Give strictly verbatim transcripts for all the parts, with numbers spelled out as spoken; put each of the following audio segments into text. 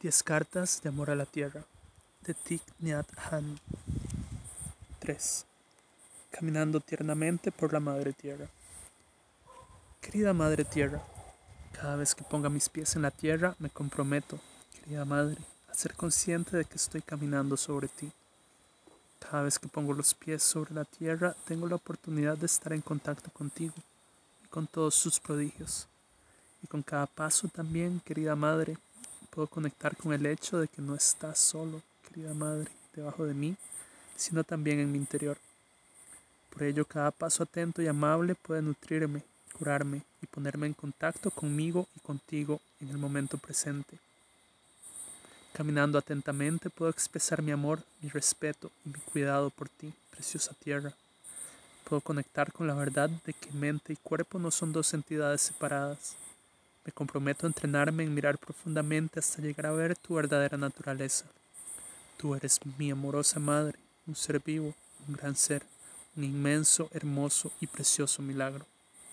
Diez cartas de amor a la tierra, de Thich Nhat Hanh. tres. Caminando tiernamente por la Madre Tierra. Querida Madre Tierra, cada vez que ponga mis pies en la tierra me comprometo, querida Madre, a ser consciente de que estoy caminando sobre ti. Cada vez que pongo los pies sobre la tierra tengo la oportunidad de estar en contacto contigo y con todos sus prodigios. Y con cada paso también, querida Madre, puedo conectar con el hecho de que no estás solo, querida Madre, debajo de mí, sino también en mi interior. Por ello, cada paso atento y amable puede nutrirme, curarme y ponerme en contacto conmigo y contigo en el momento presente. Caminando atentamente puedo expresar mi amor, mi respeto y mi cuidado por ti, preciosa tierra. Puedo conectar con la verdad de que mente y cuerpo no son dos entidades separadas. Me comprometo a entrenarme en mirar profundamente hasta llegar a ver tu verdadera naturaleza. Tú eres mi amorosa madre, un ser vivo, un gran ser, un inmenso, hermoso y precioso milagro.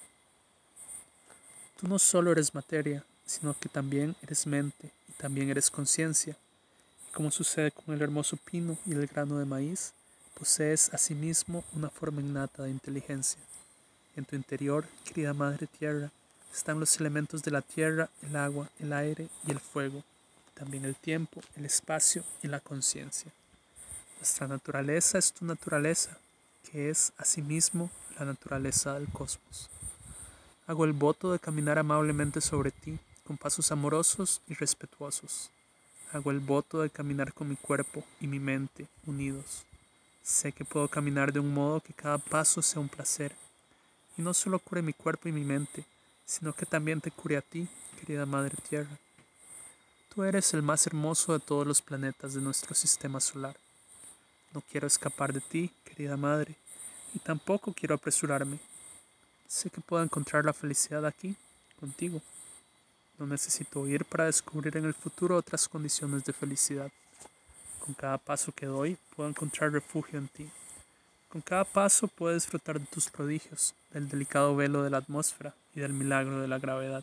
Tú no solo eres materia, sino que también eres mente y también eres conciencia. Y como sucede con el hermoso pino y el grano de maíz, posees asimismo una forma innata de inteligencia. En tu interior, querida Madre Tierra, están los elementos de la tierra, el agua, el aire y el fuego, también el tiempo, el espacio y la conciencia. Nuestra naturaleza es tu naturaleza, que es asimismo la naturaleza del cosmos. Hago el voto de caminar amablemente sobre ti, con pasos amorosos y respetuosos. Hago el voto de caminar con mi cuerpo y mi mente unidos. Sé que puedo caminar de un modo que cada paso sea un placer, y no solo cure mi cuerpo y mi mente, sino que también te cure a ti, querida Madre Tierra. Tú eres el más hermoso de todos los planetas de nuestro sistema solar. No quiero escapar de ti, querida Madre, y tampoco quiero apresurarme. Sé que puedo encontrar la felicidad aquí, contigo. No necesito ir para descubrir en el futuro otras condiciones de felicidad. Con cada paso que doy, puedo encontrar refugio en ti. Con cada paso puedo disfrutar de tus prodigios, del delicado velo de la atmósfera y del milagro de la gravedad.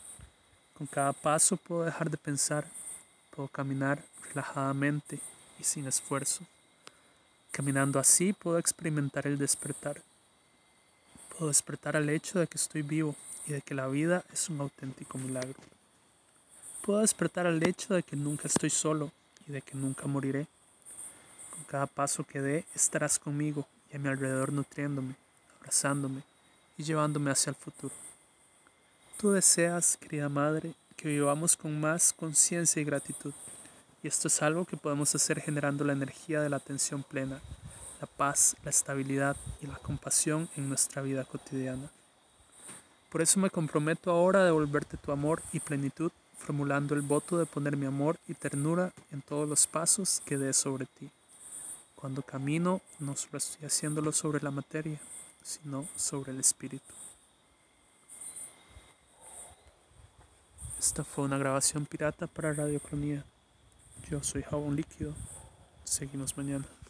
Con cada paso puedo dejar de pensar, puedo caminar relajadamente y sin esfuerzo. Caminando así puedo experimentar el despertar. Puedo despertar al hecho de que estoy vivo y de que la vida es un auténtico milagro. Puedo despertar al hecho de que nunca estoy solo y de que nunca moriré. Con cada paso que dé estarás conmigo y a mi alrededor nutriéndome, abrazándome y llevándome hacia el futuro. Tú deseas, querida Madre, que vivamos con más conciencia y gratitud, y esto es algo que podemos hacer generando la energía de la atención plena, la paz, la estabilidad y la compasión en nuestra vida cotidiana. Por eso me comprometo ahora a devolverte tu amor y plenitud, formulando el voto de poner mi amor y ternura en todos los pasos que dé sobre ti. Cuando camino, no solo estoy haciéndolo sobre la materia, sino sobre el espíritu. Esta fue una grabación pirata para Radio Cronía. Yo soy Jabón Líquido. Seguimos mañana.